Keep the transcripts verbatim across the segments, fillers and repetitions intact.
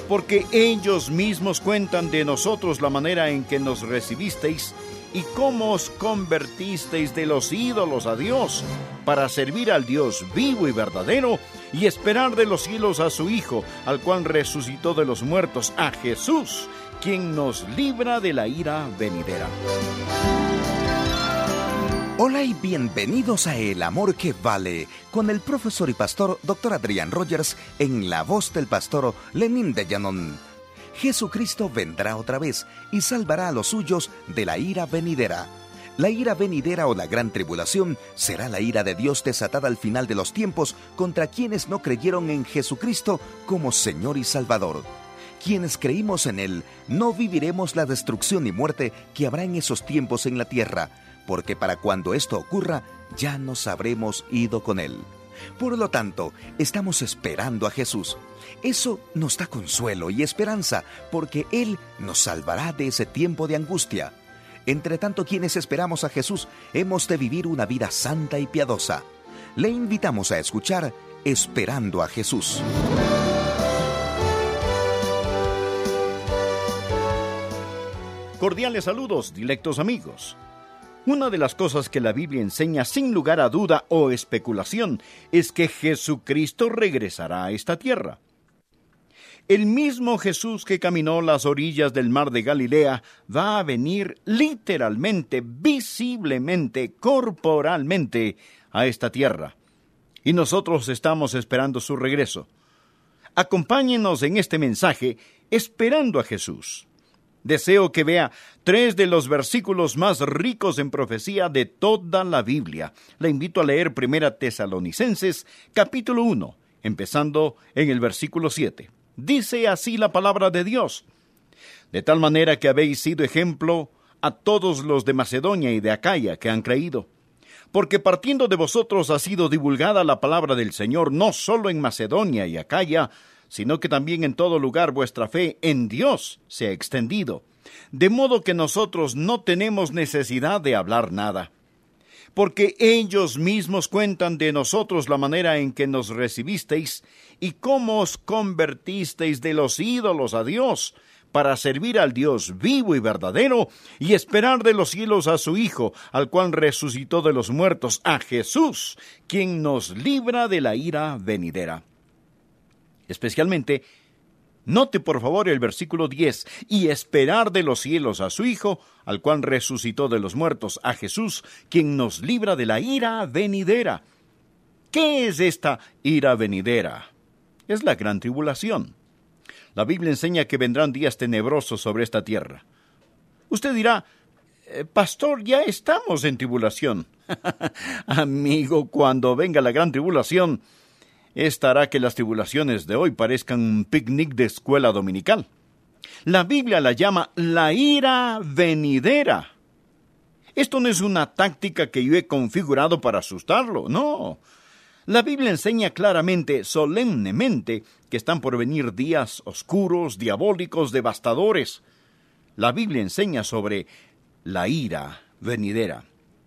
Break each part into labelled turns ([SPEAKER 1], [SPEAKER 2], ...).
[SPEAKER 1] porque ellos mismos cuentan de nosotros la manera en que nos recibisteis y cómo os convertisteis de los ídolos a Dios, para servir al Dios vivo y verdadero, y esperar de los cielos a su Hijo, al cual resucitó de los muertos, a Jesús, quien nos libra de la ira venidera.
[SPEAKER 2] Hola y bienvenidos a El Amor que Vale, con el profesor y pastor doctor Adrián Rogers, en la voz del pastor Lenín de Llanón. Jesucristo vendrá otra vez y salvará a los suyos de la ira venidera. La ira venidera o la gran tribulación será la ira de Dios desatada al final de los tiempos contra quienes no creyeron en Jesucristo como Señor y Salvador. Quienes creímos en Él no viviremos la destrucción y muerte que habrá en esos tiempos en la tierra, porque para cuando esto ocurra ya nos habremos ido con Él. Por lo tanto, estamos esperando a Jesús. Eso nos da consuelo y esperanza, porque Él nos salvará de ese tiempo de angustia. Entre tanto, quienes esperamos a Jesús, hemos de vivir una vida santa y piadosa. Le invitamos a escuchar Esperando a Jesús.
[SPEAKER 1] Cordiales saludos, dilectos amigos. Una de las cosas que la Biblia enseña sin lugar a duda o especulación es que Jesucristo regresará a esta tierra. El mismo Jesús que caminó las orillas del mar de Galilea va a venir literalmente, visiblemente, corporalmente a esta tierra. Y nosotros estamos esperando su regreso. Acompáñenos en este mensaje, Esperando a Jesús. Deseo que vea tres de los versículos más ricos en profecía de toda la Biblia. Le invito a leer Primera Tesalonicenses, capítulo uno, empezando en el versículo siete. Dice así la palabra de Dios: de tal manera que habéis sido ejemplo a todos los de Macedonia y de Acaya que han creído. Porque partiendo de vosotros ha sido divulgada la palabra del Señor, no solo en Macedonia y Acaya, sino que también en todo lugar vuestra fe en Dios se ha extendido, de modo que nosotros no tenemos necesidad de hablar nada. Porque ellos mismos cuentan de nosotros la manera en que nos recibisteis y cómo os convertisteis de los ídolos a Dios, para servir al Dios vivo y verdadero, y esperar de los cielos a su Hijo, al cual resucitó de los muertos, a Jesús, quien nos libra de la ira venidera. Especialmente, note por favor el versículo diez, y esperar de los cielos a su Hijo, al cual resucitó de los muertos, a Jesús, quien nos libra de la ira venidera. ¿Qué es esta ira venidera? Es la gran tribulación. La Biblia enseña que vendrán días tenebrosos sobre esta tierra. Usted dirá, eh, pastor, ya estamos en tribulación. Amigo, cuando venga la gran tribulación, esta hará que las tribulaciones de hoy parezcan un picnic de escuela dominical. La Biblia la llama la ira venidera. Esto no es una táctica que yo he configurado para asustarlo, no. La Biblia enseña claramente, solemnemente, que están por venir días oscuros, diabólicos, devastadores. La Biblia enseña sobre la ira venidera.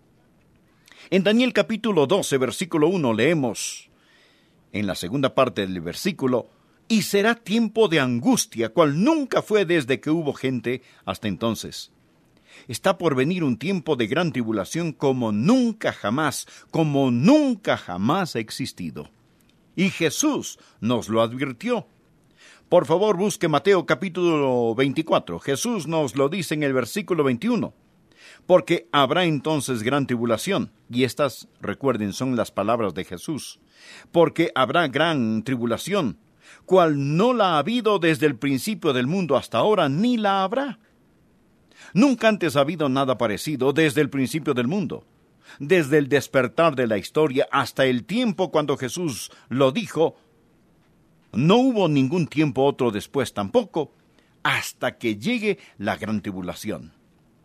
[SPEAKER 1] En Daniel capítulo doce, versículo uno, leemos, en la segunda parte del versículo, y será tiempo de angustia, cual nunca fue desde que hubo gente hasta entonces. Está por venir un tiempo de gran tribulación como nunca jamás, como nunca jamás ha existido. Y Jesús nos lo advirtió. Por favor, busque Mateo capítulo veinticuatro. Jesús nos lo dice en el versículo veintiuno. Porque habrá entonces gran tribulación. Y estas, recuerden, son las palabras de Jesús. Porque habrá gran tribulación, cual no la ha habido desde el principio del mundo hasta ahora, ni la habrá. Nunca antes ha habido nada parecido desde el principio del mundo. Desde el despertar de la historia hasta el tiempo cuando Jesús lo dijo, no hubo ningún tiempo otro después tampoco, hasta que llegue la gran tribulación.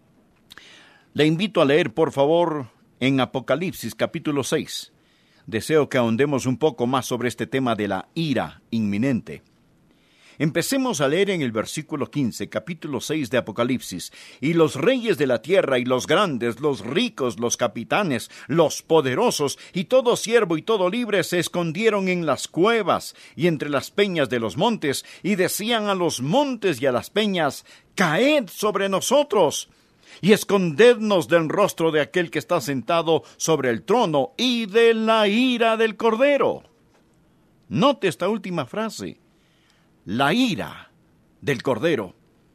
[SPEAKER 1] Le invito a leer, por favor, en Apocalipsis capítulo seis. Deseo que ahondemos un poco más sobre este tema de la ira inminente. Empecemos a leer en el versículo quince, capítulo seis de Apocalipsis. Y los reyes de la tierra, y los grandes, los ricos, los capitanes, los poderosos, y todo siervo y todo libre se escondieron en las cuevas y entre las peñas de los montes, y decían a los montes y a las peñas: caed sobre nosotros, y escondednos del rostro de aquel que está sentado sobre el trono, y de la ira del Cordero. Note esta última frase: la ira del Cordero.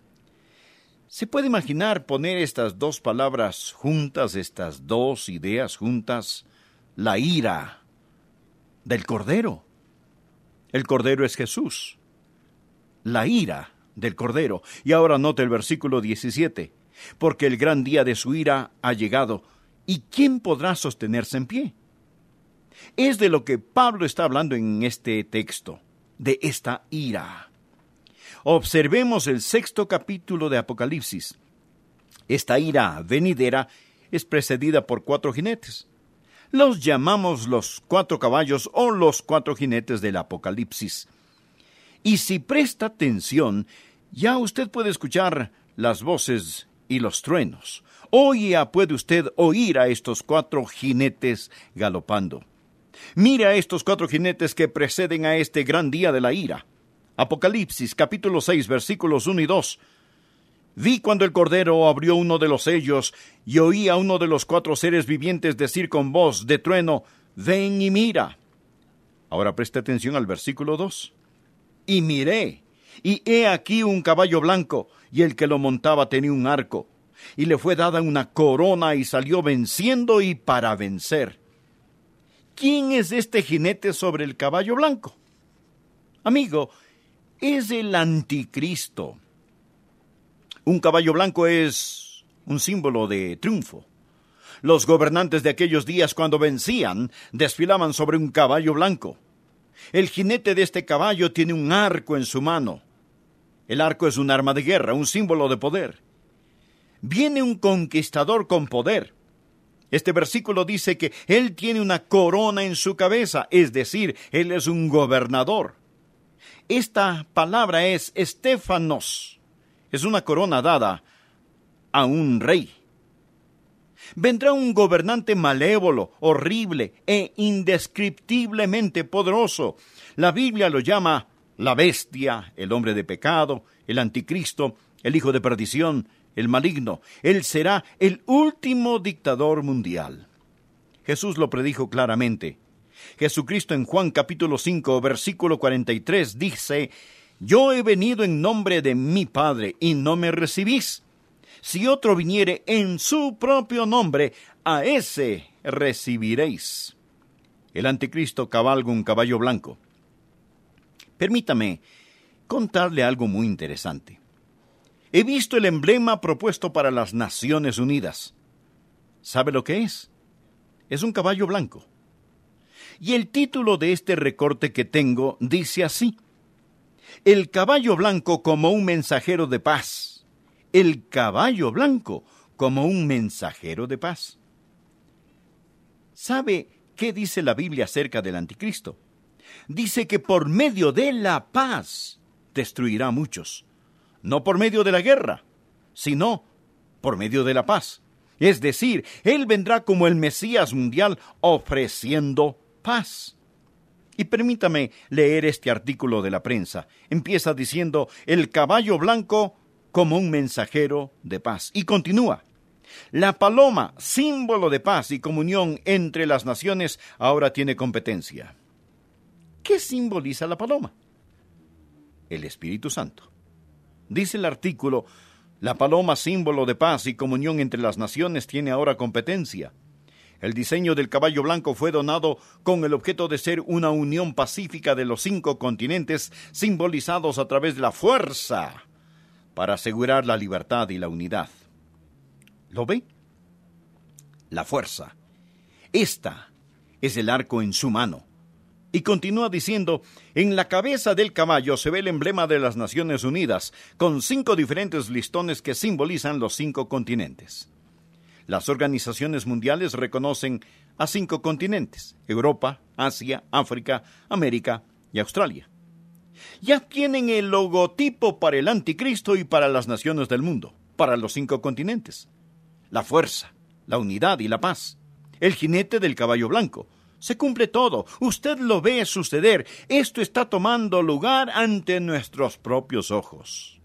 [SPEAKER 1] ¿Se puede imaginar poner estas dos palabras juntas, estas dos ideas juntas? La ira del Cordero. El Cordero es Jesús. La ira del Cordero. Y ahora note el versículo diecisiete. Porque el gran día de su ira ha llegado, ¿y quién podrá sostenerse en pie? Es de lo que Pablo está hablando en este texto, de esta ira. Observemos el sexto capítulo de Apocalipsis. Esta ira venidera es precedida por cuatro jinetes. Los llamamos los cuatro caballos o los cuatro jinetes del Apocalipsis. Y si presta atención, ya usted puede escuchar las voces y los truenos. Hoy ya puede usted oír a estos cuatro jinetes galopando. Mira a estos cuatro jinetes que preceden a este gran día de la ira. Apocalipsis capítulo seis versículos uno y dos. Vi cuando el Cordero abrió uno de los sellos y oí a uno de los cuatro seres vivientes decir con voz de trueno: ven y mira. Ahora preste atención al versículo dos. Y miré, y he aquí un caballo blanco, y el que lo montaba tenía un arco, y le fue dada una corona, y salió venciendo y para vencer. ¿Quién es este jinete sobre el caballo blanco? Amigo, es el anticristo. Un caballo blanco es un símbolo de triunfo. Los gobernantes de aquellos días, cuando vencían, desfilaban sobre un caballo blanco. El jinete de este caballo tiene un arco en su mano. El arco es un arma de guerra, un símbolo de poder. Viene un conquistador con poder. Este versículo dice que él tiene una corona en su cabeza, es decir, él es un gobernador. Esta palabra es estéfanos. Es una corona dada a un rey. Vendrá un gobernante malévolo, horrible e indescriptiblemente poderoso. La Biblia lo llama la bestia, el hombre de pecado, el anticristo, el hijo de perdición, el maligno. Él será el último dictador mundial. Jesús lo predijo claramente. Jesucristo en Juan capítulo cinco, versículo cuarenta y tres dice: yo he venido en nombre de mi Padre y no me recibís. Si otro viniere en su propio nombre, a ese recibiréis. El anticristo cabalga un caballo blanco. Permítame contarle algo muy interesante. He visto el emblema propuesto para las Naciones Unidas. ¿Sabe lo que es? Es un caballo blanco. Y el título de este recorte que tengo dice así: el caballo blanco como un mensajero de paz. El caballo blanco como un mensajero de paz. ¿Sabe qué dice la Biblia acerca del anticristo? Dice que por medio de la paz destruirá a muchos. No por medio de la guerra, sino por medio de la paz. Es decir, él vendrá como el Mesías mundial ofreciendo paz. Y permítame leer este artículo de la prensa. Empieza diciendo: el caballo blanco como un mensajero de paz. Y continúa: la paloma, símbolo de paz y comunión entre las naciones, ahora tiene competencia. ¿Qué simboliza la paloma? El Espíritu Santo. Dice el artículo: la paloma, símbolo de paz y comunión entre las naciones, tiene ahora competencia. El diseño del caballo blanco fue donado con el objeto de ser una unión pacífica de los cinco continentes, simbolizados a través de la fuerza, para asegurar la libertad y la unidad. ¿Lo ve? La fuerza. Esta es el arco en su mano. Y continúa diciendo: en la cabeza del caballo se ve el emblema de las Naciones Unidas, con cinco diferentes listones que simbolizan los cinco continentes. Las organizaciones mundiales reconocen a cinco continentes: Europa, Asia, África, América y Australia. Ya tienen el logotipo para el anticristo y para las naciones del mundo, para los cinco continentes. La fuerza, la unidad y la paz. El jinete del caballo blanco. Se cumple todo. Usted lo ve suceder. Esto está tomando lugar ante nuestros propios ojos.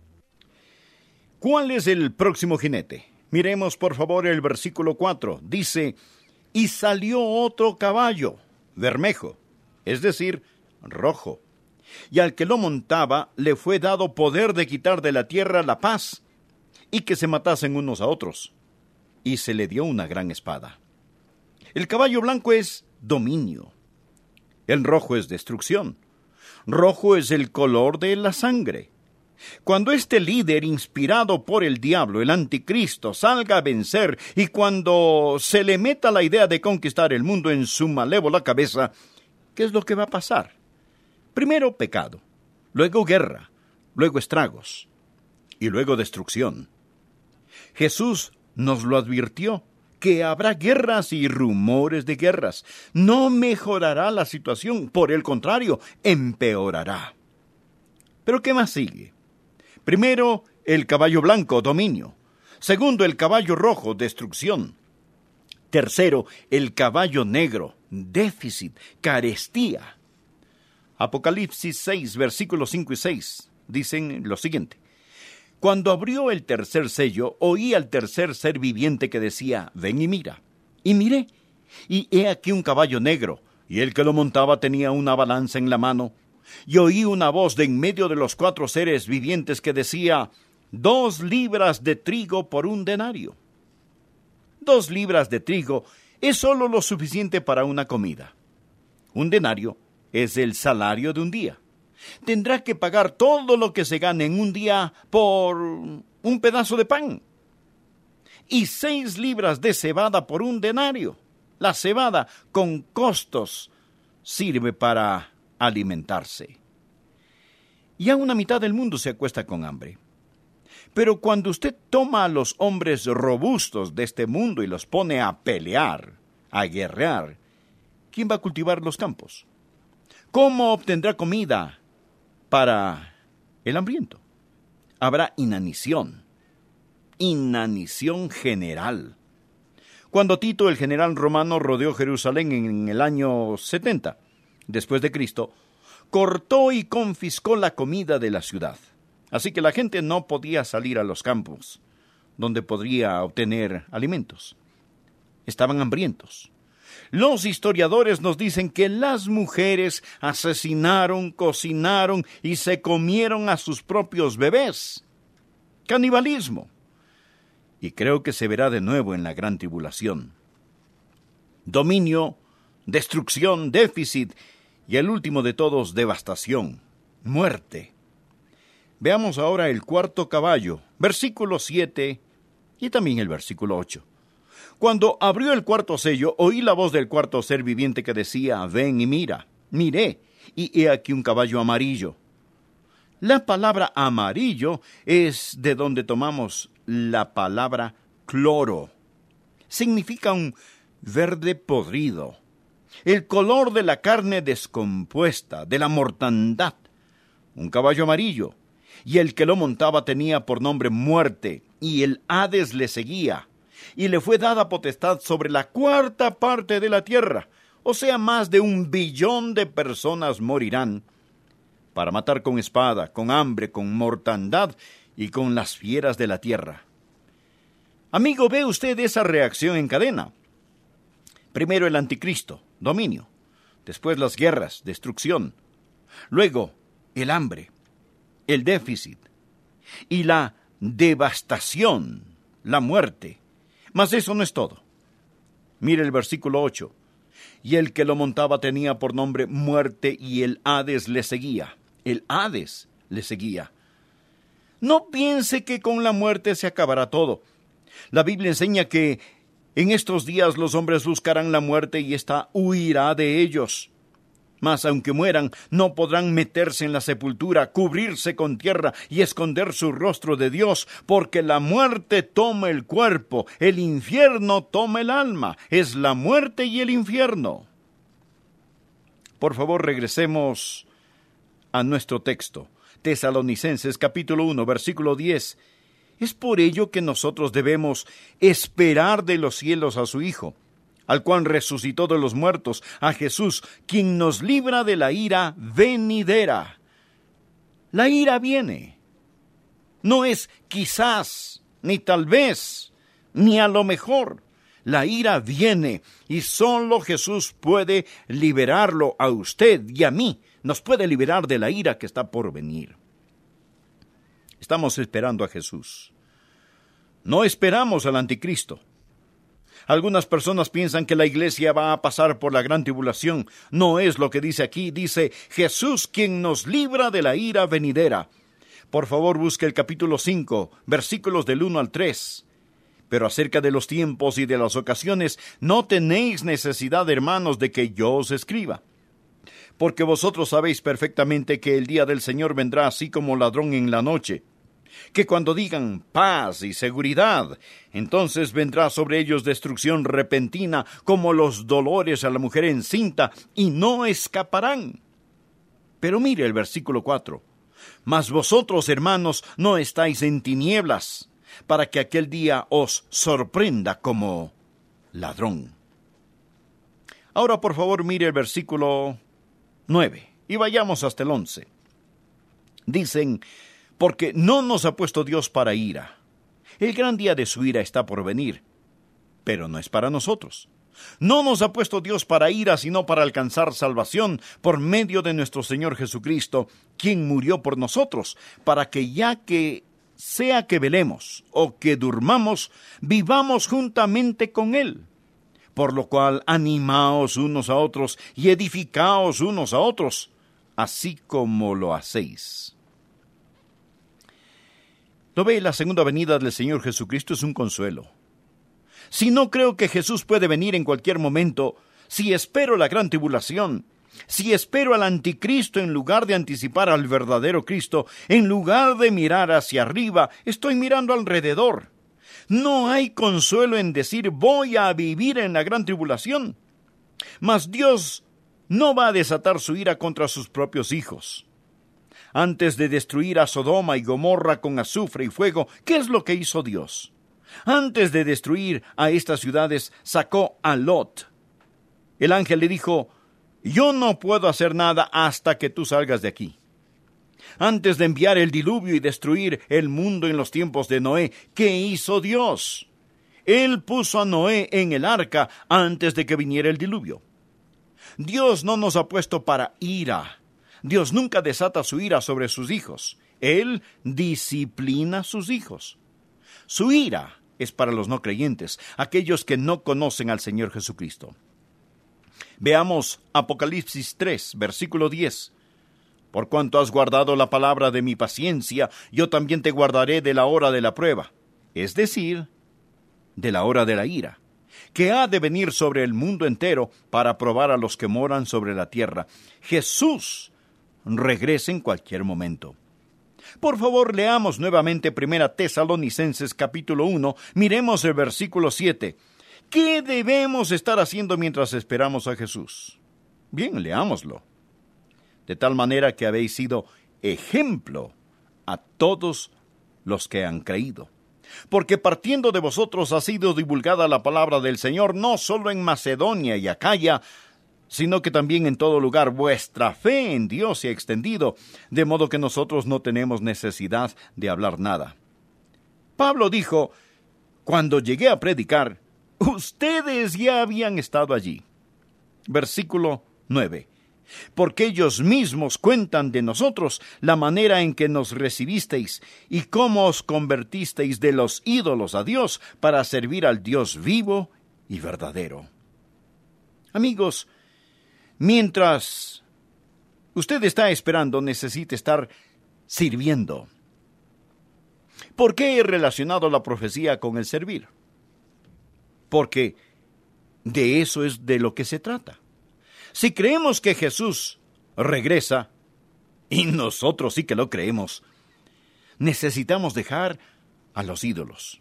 [SPEAKER 1] ¿Cuál es el próximo jinete? Miremos por favor el versículo cuatro. Dice, y salió otro caballo, bermejo, es decir, rojo. Y al que lo montaba le fue dado poder de quitar de la tierra la paz y que se matasen unos a otros. Y se le dio una gran espada. El caballo blanco es dominio. El rojo es destrucción. Rojo es el color de la sangre. Cuando este líder inspirado por el diablo, el anticristo, salga a vencer y cuando se le meta la idea de conquistar el mundo en su malévola cabeza, ¿qué es lo que va a pasar? Primero pecado, luego guerra, luego estragos y luego destrucción. Jesús nos lo advirtió, que habrá guerras y rumores de guerras. No mejorará la situación, por el contrario, empeorará. ¿Pero qué más sigue? Primero, el caballo blanco, dominio. Segundo, el caballo rojo, destrucción. Tercero, el caballo negro, déficit, carestía. Apocalipsis seis, versículos cinco y seis, dicen lo siguiente. Cuando abrió el tercer sello, oí al tercer ser viviente que decía, ven y mira. Y miré, y he aquí un caballo negro, y el que lo montaba tenía una balanza en la mano. Y oí una voz de en medio de los cuatro seres vivientes que decía, dos libras de trigo por un denario. Dos libras de trigo es solo lo suficiente para una comida. Un denario es el salario de un día. Tendrá que pagar todo lo que se gane en un día por un pedazo de pan. Y seis libras de cebada por un denario. La cebada, con costos, sirve para alimentarse. Ya una mitad del mundo se acuesta con hambre. Pero cuando usted toma a los hombres robustos de este mundo y los pone a pelear, a guerrear, ¿quién va a cultivar los campos? ¿Cómo obtendrá comida para el hambriento? Habrá inanición, inanición general. Cuando Tito, el general romano, rodeó Jerusalén en el año setenta, después de Cristo, cortó y confiscó la comida de la ciudad. Así que la gente no podía salir a los campos, donde podría obtener alimentos. Estaban hambrientos. Los historiadores nos dicen que las mujeres asesinaron, cocinaron y se comieron a sus propios bebés. Canibalismo. Y creo que se verá de nuevo en la gran tribulación. Dominio, destrucción, déficit y el último de todos, devastación, muerte. Veamos ahora el cuarto caballo, versículo siete y también el versículo ocho. Cuando abrió el cuarto sello, oí la voz del cuarto ser viviente que decía, ven y mira. Miré, y he aquí un caballo amarillo. La palabra amarillo es de donde tomamos la palabra cloro. Significa un verde podrido. El color de la carne descompuesta, de la mortandad. Un caballo amarillo. Y el que lo montaba tenía por nombre muerte, y el Hades le seguía. Y le fue dada potestad sobre la cuarta parte de la tierra, o sea, más de un billón de personas morirán, para matar con espada, con hambre, con mortandad y con las fieras de la tierra. Amigo, ¿ve usted esa reacción en cadena? Primero el anticristo, dominio. Después las guerras, destrucción. Luego el hambre, el déficit y la devastación, la muerte. Mas eso no es todo. Mire el versículo ocho. Y el que lo montaba tenía por nombre muerte y el Hades le seguía. El Hades le seguía. No piense que con la muerte se acabará todo. La Biblia enseña que en estos días los hombres buscarán la muerte y ésta huirá de ellos. Mas aunque mueran, no podrán meterse en la sepultura, cubrirse con tierra y esconder su rostro de Dios, porque la muerte toma el cuerpo, el infierno toma el alma. Es la muerte y el infierno. Por favor, regresemos a nuestro texto, Tesalonicenses capítulo uno, versículo diez, es por ello que nosotros debemos esperar de los cielos a su Hijo, al cual resucitó de los muertos, a Jesús, quien nos libra de la ira venidera. La ira viene. No es quizás, ni tal vez, ni a lo mejor. La ira viene y solo Jesús puede liberarlo a usted y a mí. Nos puede liberar de la ira que está por venir. Estamos esperando a Jesús. No esperamos al anticristo. Algunas personas piensan que la iglesia va a pasar por la gran tribulación. No es lo que dice aquí. Dice, Jesús quien nos libra de la ira venidera. Por favor, busque el capítulo cinco, versículos del uno al tres. Pero acerca de los tiempos y de las ocasiones, no tenéis necesidad, hermanos, de que yo os escriba. Porque vosotros sabéis perfectamente que el día del Señor vendrá así como ladrón en la noche. Que cuando digan paz y seguridad, entonces vendrá sobre ellos destrucción repentina, como los dolores a la mujer encinta, y no escaparán. Pero mire el versículo cuatro. Mas vosotros, hermanos, no estáis en tinieblas, para que aquel día os sorprenda como ladrón. Ahora, por favor, mire el versículo nueve, y vayamos hasta el once. Dicen, porque no nos ha puesto Dios para ira. El gran día de su ira está por venir, pero no es para nosotros. No nos ha puesto Dios para ira, sino para alcanzar salvación por medio de nuestro Señor Jesucristo, quien murió por nosotros, para que ya que sea que velemos o que durmamos, vivamos juntamente con Él. Por lo cual, animaos unos a otros y edificaos unos a otros, así como lo hacéis. ¿Lo ve? La segunda venida del Señor Jesucristo es un consuelo. Si no creo que Jesús puede venir en cualquier momento, si espero la gran tribulación, si espero al anticristo en lugar de anticipar al verdadero Cristo, en lugar de mirar hacia arriba, estoy mirando alrededor. No hay consuelo en decir voy a vivir en la gran tribulación. Mas Dios no va a desatar su ira contra sus propios hijos. Antes de destruir a Sodoma y Gomorra con azufre y fuego, ¿qué es lo que hizo Dios? Antes de destruir a estas ciudades, sacó a Lot. El ángel le dijo, yo no puedo hacer nada hasta que tú salgas de aquí. Antes de enviar el diluvio y destruir el mundo en los tiempos de Noé, ¿qué hizo Dios? Él puso a Noé en el arca antes de que viniera el diluvio. Dios no nos ha puesto para ira. Dios nunca desata su ira sobre sus hijos. Él disciplina a sus hijos. Su ira es para los no creyentes, aquellos que no conocen al Señor Jesucristo. Veamos Apocalipsis tres, versículo diez. Por cuanto has guardado la palabra de mi paciencia, yo también te guardaré de la hora de la prueba, es decir, de la hora de la ira, que ha de venir sobre el mundo entero para probar a los que moran sobre la tierra. Jesús regresa en cualquier momento. Por favor, leamos nuevamente Primera Tesalonicenses capítulo uno, miremos el versículo siete. ¿Qué debemos estar haciendo mientras esperamos a Jesús? Bien, leámoslo. De tal manera que habéis sido ejemplo a todos los que han creído. Porque partiendo de vosotros ha sido divulgada la palabra del Señor, no solo en Macedonia y Acaya, sino que también en todo lugar vuestra fe en Dios se ha extendido, de modo que nosotros no tenemos necesidad de hablar nada. Pablo dijo, cuando llegué a predicar, ustedes ya habían estado allí. Versículo nueve. Porque ellos mismos cuentan de nosotros la manera en que nos recibisteis y cómo os convertisteis de los ídolos a Dios para servir al Dios vivo y verdadero. Amigos, mientras usted está esperando, necesita estar sirviendo. ¿Por qué he relacionado la profecía con el servir? Porque de eso es de lo que se trata. Si creemos que Jesús regresa, y nosotros sí que lo creemos, necesitamos dejar a los ídolos.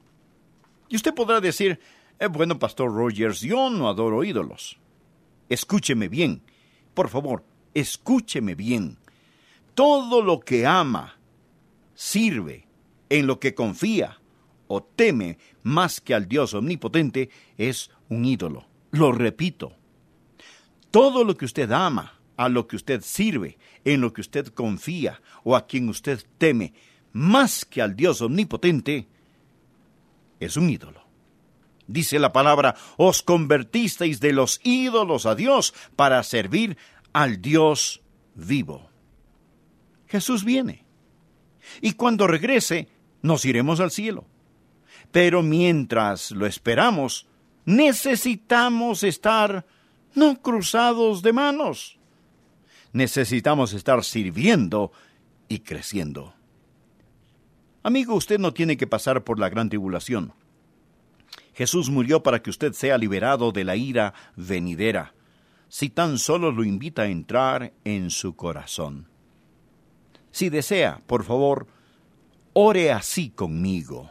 [SPEAKER 1] Y usted podrá decir, eh, bueno, Pastor Rogers, yo no adoro ídolos. Escúcheme bien, por favor, escúcheme bien. todo lo que ama, sirve, en lo que confía o teme más que al Dios omnipotente, es un ídolo. Lo repito, todo lo que usted ama, a lo que usted sirve, en lo que usted confía o a quien usted teme más que al Dios omnipotente, es un ídolo. Dice la palabra, os convertisteis de los ídolos a Dios para servir al Dios vivo. Jesús viene, y cuando regrese, nos iremos al cielo. Pero mientras lo esperamos, necesitamos estar no cruzados de manos. Necesitamos estar sirviendo y creciendo. Amigo, usted no tiene que pasar por la gran tribulación. Jesús murió para que usted sea liberado de la ira venidera, si tan solo lo invita a entrar en su corazón. Si desea, por favor, ore así conmigo.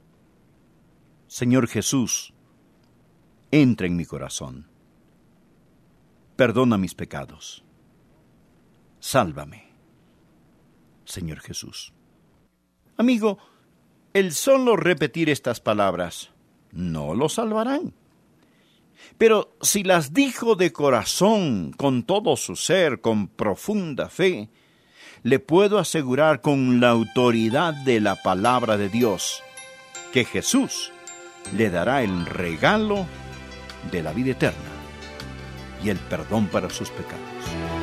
[SPEAKER 1] Señor Jesús, entra en mi corazón. Perdona mis pecados. Sálvame, Señor Jesús. Amigo, el solo repetir estas palabras no lo salvarán. Pero si las dijo de corazón, con todo su ser, con profunda fe, le puedo asegurar con la autoridad de la palabra de Dios que Jesús le dará el regalo de la vida eterna y el perdón para sus pecados.